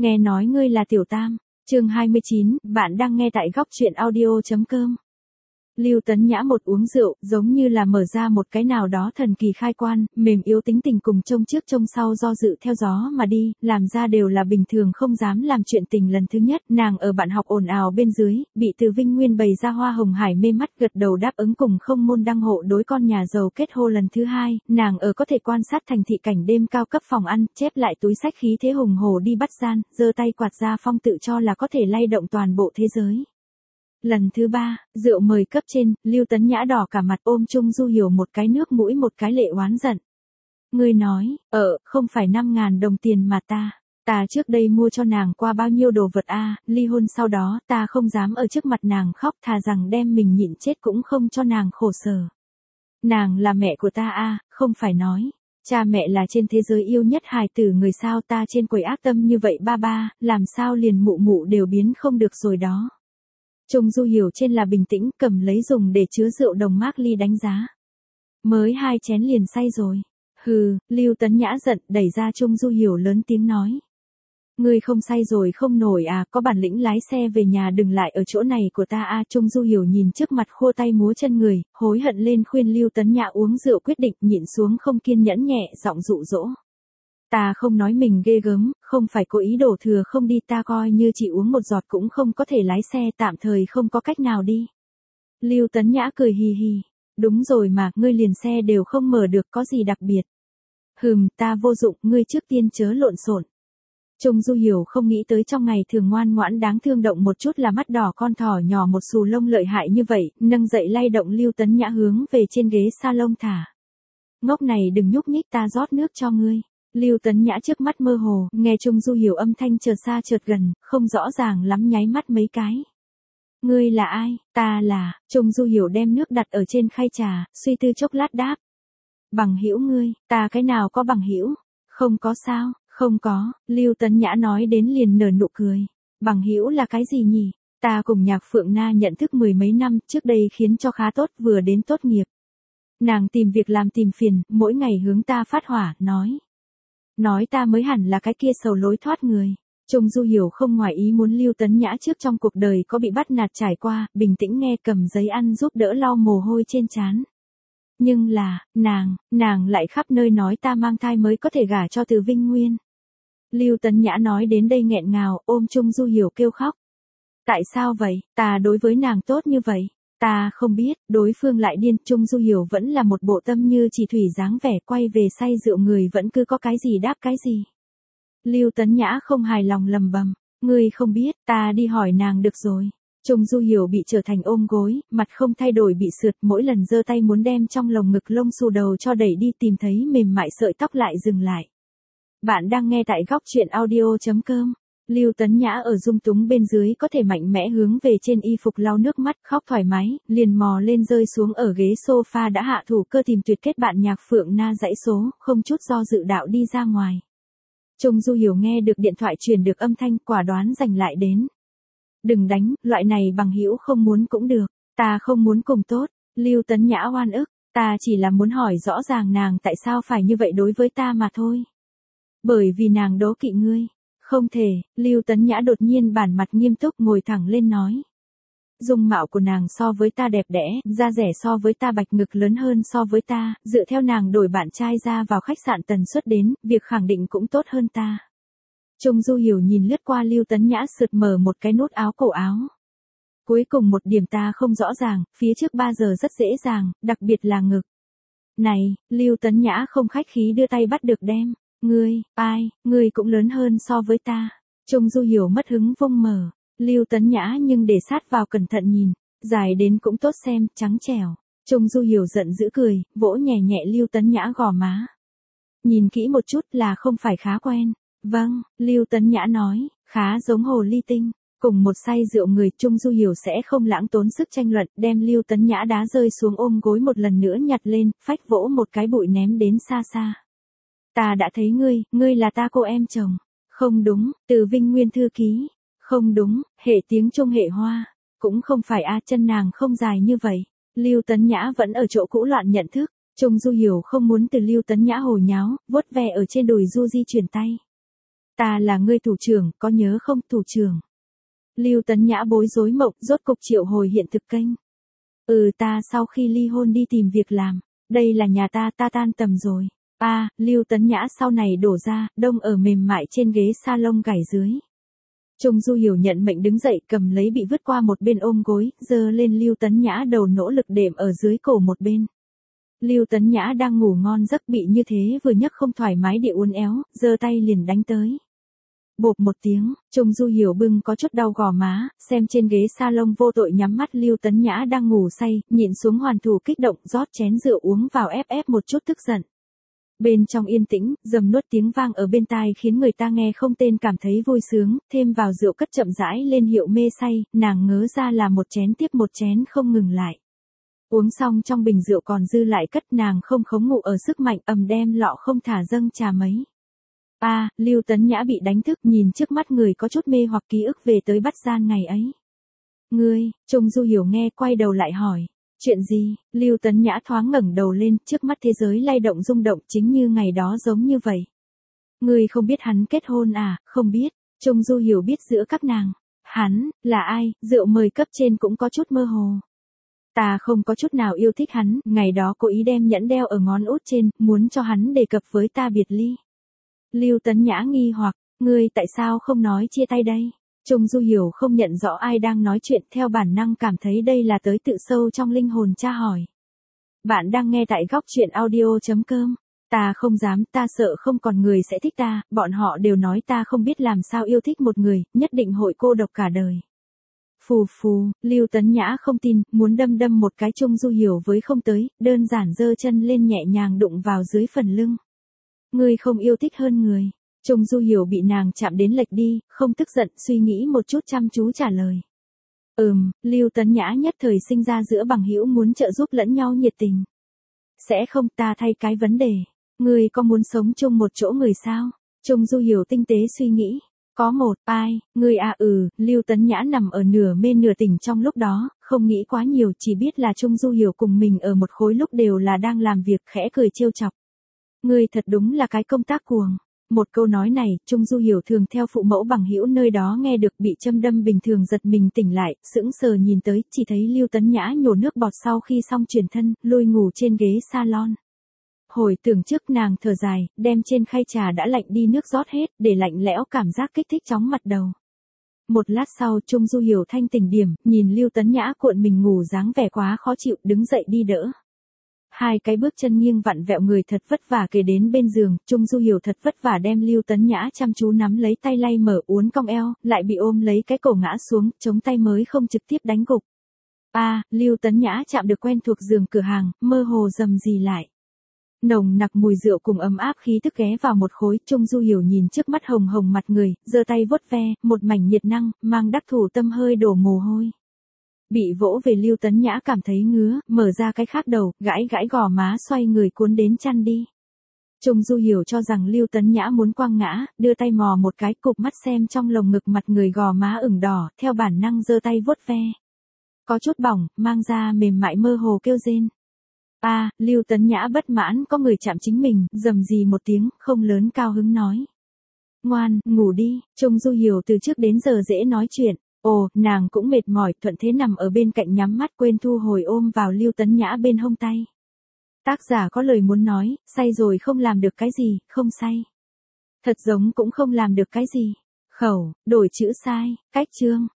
Nghe nói ngươi là Tiểu Tam. Chương 29, bạn đang nghe tại góc truyện audio.com. Lưu Tấn Nhã một uống rượu, giống như là mở ra một cái nào đó thần kỳ khai quan, mềm yếu tính tình cùng trông trước trông sau do dự theo gió mà đi, làm ra đều là bình thường không dám làm chuyện tình lần thứ nhất. Nàng ở bạn học ồn ào bên dưới, bị Từ Vinh Nguyên bày ra hoa hồng hải mê mắt gật đầu đáp ứng cùng không môn đăng hộ đối con nhà giàu kết hôn lần thứ hai. Nàng ở có thể quan sát thành thị cảnh đêm cao cấp phòng ăn, chép lại túi sách khí thế hùng hổ đi bắt gian, giơ tay quạt ra phong tự cho là có thể lay động toàn bộ thế giới. Lần thứ ba, rượu mời cấp trên, Lưu Tấn Nhã đỏ cả mặt ôm Trung Du Hiểu một cái nước mũi một cái lệ oán giận. Ngươi nói, không phải 5.000 đồng tiền mà ta trước đây mua cho nàng qua bao nhiêu đồ vật ly hôn sau đó ta không dám ở trước mặt nàng khóc thà rằng đem mình nhịn chết cũng không cho nàng khổ sở. Nàng là mẹ của ta không phải nói. Cha mẹ là trên thế giới yêu nhất hài tử người sao ta trên quầy ác tâm như vậy ba, làm sao liền mụ mụ đều biến không được rồi đó. Trung Du Hiểu trên là bình tĩnh cầm lấy dùng để chứa rượu đồng mác ly đánh giá. Mới 2 chén liền say rồi. Hừ, Lưu Tấn Nhã giận đẩy ra Trung Du Hiểu lớn tiếng nói. Ngươi không say rồi không nổi có bản lĩnh lái xe về nhà đừng lại ở chỗ này của ta Trung Du Hiểu nhìn trước mặt khua tay múa chân người, hối hận lên khuyên Lưu Tấn Nhã uống rượu quyết định nhịn xuống không kiên nhẫn nhẹ giọng dụ dỗ. Ta không nói mình ghê gớm, không phải cố ý đổ thừa không đi ta coi như chỉ uống một giọt cũng không có thể lái xe tạm thời không có cách nào đi. Lưu Tấn Nhã cười hì hì. Đúng rồi mà, ngươi liền xe đều không mở được có gì đặc biệt. Ta vô dụng, ngươi trước tiên chớ lộn xộn. Trung Du Hiểu không nghĩ tới trong ngày thường ngoan ngoãn đáng thương động một chút là mắt đỏ con thỏ nhỏ một xù lông lợi hại như vậy, nâng dậy lay động Lưu Tấn Nhã hướng về trên ghế salon thả. Ngốc này đừng nhúc nhích ta rót nước cho ngươi. Lưu Tấn Nhã trước mắt mơ hồ, nghe Trung Du Hiểu âm thanh chợt xa chợt gần, không rõ ràng lắm nháy mắt mấy cái. Ngươi là ai? Ta là, Trung Du Hiểu đem nước đặt ở trên khay trà, suy tư chốc lát đáp. Bằng hữu ngươi, ta cái nào có bằng hữu? Không có sao, không có, Lưu Tấn Nhã nói đến liền nở nụ cười. Bằng hữu là cái gì nhỉ? Ta cùng Nhạc Phượng Na nhận thức 10 mấy năm, trước đây khiến cho khá tốt vừa đến tốt nghiệp. Nàng tìm việc làm tìm phiền, mỗi ngày hướng ta phát hỏa, nói ta mới hẳn là cái kia sầu lối thoát người. Trung Du Hiểu không ngoài ý muốn Lưu Tấn Nhã trước trong cuộc đời có bị bắt nạt trải qua, bình tĩnh nghe cầm giấy ăn giúp đỡ lau mồ hôi trên trán. Nhưng là, nàng lại khắp nơi nói ta mang thai mới có thể gả cho Từ Vinh Nguyên. Lưu Tấn Nhã nói đến đây nghẹn ngào, ôm Trung Du Hiểu kêu khóc. Tại sao vậy, ta đối với nàng tốt như vậy? Ta không biết, đối phương lại điên, Trung Du Hiểu vẫn là một bộ tâm như chỉ thủy dáng vẻ quay về say rượu người vẫn cứ có cái gì đáp cái gì. Lưu Tấn Nhã không hài lòng lầm bầm, ngươi không biết, ta đi hỏi nàng được rồi. Trung Du Hiểu bị trở thành ôm gối, mặt không thay đổi bị sượt mỗi lần giơ tay muốn đem trong lồng ngực lông xù đầu cho đẩy đi tìm thấy mềm mại sợi tóc lại dừng lại. Bạn đang nghe tại góc truyện audio.com. Lưu Tấn Nhã ở dung túng bên dưới có thể mạnh mẽ hướng về trên y phục lau nước mắt khóc thoải mái, liền mò lên rơi xuống ở ghế sofa đã hạ thủ cơ tìm tuyệt kết bạn Nhạc Phượng Na dãy số, không chút do dự đạo đi ra ngoài. Trung Du Hiểu nghe được điện thoại truyền được âm thanh quả đoán giành lại đến. Đừng đánh, loại này bằng hữu không muốn cũng được, ta không muốn cùng tốt. Lưu Tấn Nhã oan ức, ta chỉ là muốn hỏi rõ ràng nàng tại sao phải như vậy đối với ta mà thôi. Bởi vì nàng đố kỵ ngươi. Không thể, Lưu Tấn Nhã đột nhiên bản mặt nghiêm túc ngồi thẳng lên nói. Dung mạo của nàng so với ta đẹp đẽ, da rẻ so với ta bạch ngực lớn hơn so với ta, dựa theo nàng đổi bạn trai ra vào khách sạn tần suất đến, việc khẳng định cũng tốt hơn ta. Trung Du Hiểu nhìn lướt qua Lưu Tấn Nhã sượt mở một cái nút áo cổ áo. Cuối cùng một điểm ta không rõ ràng, phía trước 3 giờ rất dễ dàng, đặc biệt là ngực. Này, Lưu Tấn Nhã không khách khí đưa tay bắt được đem. Ngươi cũng lớn hơn so với ta. Trung Du Hiểu mất hứng vung mở. Lưu Tấn Nhã nhưng để sát vào cẩn thận nhìn. Dài đến cũng tốt xem, trắng trẻo. Trung Du Hiểu giận dữ cười, vỗ nhẹ nhẹ Lưu Tấn Nhã gò má. Nhìn kỹ một chút là không phải khá quen. Vâng, Lưu Tấn Nhã nói, khá giống hồ ly tinh. Cùng một say rượu người Trung Du Hiểu sẽ không lãng tốn sức tranh luận, đem Lưu Tấn Nhã đá rơi xuống ôm gối một lần nữa nhặt lên, phách vỗ một cái bụi ném đến xa xa. Ta đã thấy ngươi là ta cô em chồng. Không đúng, Từ Vinh Nguyên thư ký. Không đúng, hệ tiếng Trung hệ Hoa. Cũng không phải chân nàng không dài như vậy. Lưu Tấn Nhã vẫn ở chỗ cũ loạn nhận thức. Trung Du Hiểu không muốn từ Lưu Tấn Nhã hồ nháo, vuốt ve ở trên đùi Du di chuyển tay. Ta là ngươi thủ trưởng, có nhớ không thủ trưởng? Lưu Tấn Nhã bối rối mộng, rốt cục triệu hồi hiện thực kênh. Ta sau khi ly hôn đi tìm việc làm. Đây là nhà ta tan tầm rồi. Lưu Tấn Nhã sau này đổ ra, đông ở mềm mại trên ghế salon gảy dưới. Trung Du Hiểu nhận mệnh đứng dậy, cầm lấy bị vứt qua một bên ôm gối, giơ lên Lưu Tấn Nhã đầu nỗ lực đệm ở dưới cổ một bên. Lưu Tấn Nhã đang ngủ ngon giấc bị như thế vừa nhấc không thoải mái địa uốn éo, giơ tay liền đánh tới. Bộp một tiếng, Trung Du Hiểu bưng có chút đau gò má, xem trên ghế salon vô tội nhắm mắt Lưu Tấn Nhã đang ngủ say, nhịn xuống hoàn thủ kích động, rót chén rượu uống vào ép một chút tức giận. Bên trong yên tĩnh, dầm nuốt tiếng vang ở bên tai khiến người ta nghe không tên cảm thấy vui sướng, thêm vào rượu cất chậm rãi lên hiệu mê say, nàng ngớ ra là một chén tiếp một chén không ngừng lại. Uống xong trong bình rượu còn dư lại cất, nàng không khống ngụ ở sức mạnh ầm đem lọ không thả dâng trà mấy. Lưu Tấn Nhã bị đánh thức, nhìn trước mắt người có chút mê hoặc ký ức về tới Bắt Gian ngày ấy. Ngươi, Trung Du Hiểu nghe quay đầu lại hỏi. Chuyện gì? Lưu Tấn Nhã thoáng ngẩng đầu lên, trước mắt thế giới lay động rung động chính như ngày đó giống như vậy. Ngươi không biết hắn kết hôn à? Không biết. Trung Du Hiểu biết giữa các nàng. Hắn, là ai? Rượu mời cấp trên cũng có chút mơ hồ. Ta không có chút nào yêu thích hắn, ngày đó cố ý đem nhẫn đeo ở ngón út trên, muốn cho hắn đề cập với ta biệt ly. Lưu Tấn Nhã nghi hoặc, ngươi tại sao không nói chia tay đây? Trung Du Hiểu không nhận rõ ai đang nói chuyện, theo bản năng cảm thấy đây là tới tự sâu trong linh hồn tra hỏi. Bạn đang nghe tại góc truyện audio.com. Ta không dám, ta sợ không còn người sẽ thích ta, bọn họ đều nói ta không biết làm sao yêu thích một người, nhất định hội cô độc cả đời. Phù phù, Lưu Tấn Nhã không tin, muốn đâm một cái Trung Du Hiểu với không tới, đơn giản giơ chân lên nhẹ nhàng đụng vào dưới phần lưng. Ngươi không yêu thích hơn người. Trung Du Hiểu bị nàng chạm đến lệch đi, không tức giận, suy nghĩ một chút chăm chú trả lời. Lưu Tấn Nhã nhất thời sinh ra giữa bằng hữu muốn trợ giúp lẫn nhau nhiệt tình. Sẽ không, ta thay cái vấn đề. Ngươi có muốn sống chung một chỗ người sao? Trung Du Hiểu tinh tế suy nghĩ. Có một, ngươi Lưu Tấn Nhã nằm ở nửa mê nửa tỉnh trong lúc đó, không nghĩ quá nhiều, chỉ biết là Trung Du Hiểu cùng mình ở một khối lúc đều là đang làm việc, khẽ cười trêu chọc. Ngươi thật đúng là cái công tác cuồng. Một câu nói này, Trung Du Hiểu thường theo phụ mẫu bằng hữu nơi đó nghe được, bị châm đâm bình thường giật mình tỉnh lại, sững sờ nhìn tới, chỉ thấy Lưu Tấn Nhã nhổ nước bọt sau khi xong chuyển thân, lôi ngủ trên ghế salon. Hồi tưởng trước nàng thở dài, đem trên khay trà đã lạnh đi nước rót hết, để lạnh lẽo cảm giác kích thích chóng mặt đầu. Một lát sau Trung Du Hiểu thanh tỉnh điểm, nhìn Lưu Tấn Nhã cuộn mình ngủ dáng vẻ quá khó chịu, đứng dậy đi đỡ. Hai cái bước chân nghiêng vặn vẹo người thật vất vả kề đến bên giường, Trung Du Hiểu thật vất vả đem Lưu Tấn Nhã chăm chú nắm lấy tay lay mở uốn cong eo, lại bị ôm lấy cái cổ ngã xuống, chống tay mới không trực tiếp đánh gục. Lưu Tấn Nhã chạm được quen thuộc giường cửa hàng, mơ hồ rầm rì lại. Nồng nặc mùi rượu cùng ấm áp khí tức ghé vào một khối, Trung Du Hiểu nhìn trước mắt hồng hồng mặt người, giơ tay vuốt ve, một mảnh nhiệt năng, mang đắc thủ tâm hơi đổ mồ hôi. Bị vỗ về Lưu Tấn Nhã cảm thấy ngứa, mở ra cái khác đầu, gãi gò má xoay người cuốn đến chăn đi. Trung Du Hiểu cho rằng Lưu Tấn Nhã muốn quăng ngã, đưa tay mò một cái, cụp mắt xem trong lồng ngực mặt người gò má ửng đỏ, theo bản năng giơ tay vuốt ve. Có chút bỏng, mang ra mềm mại mơ hồ kêu rên. Lưu Tấn Nhã bất mãn có người chạm chính mình, rầm rì một tiếng, không lớn cao hứng nói. Ngoan, ngủ đi, Trung Du Hiểu từ trước đến giờ dễ nói chuyện. Nàng cũng mệt mỏi, thuận thế nằm ở bên cạnh nhắm mắt quên thu hồi ôm vào Lưu Tấn Nhã bên hông tay. Tác giả có lời muốn nói, say rồi không làm được cái gì, không say. Thật giống cũng không làm được cái gì. Khẩu, đổi chữ sai, cách chương.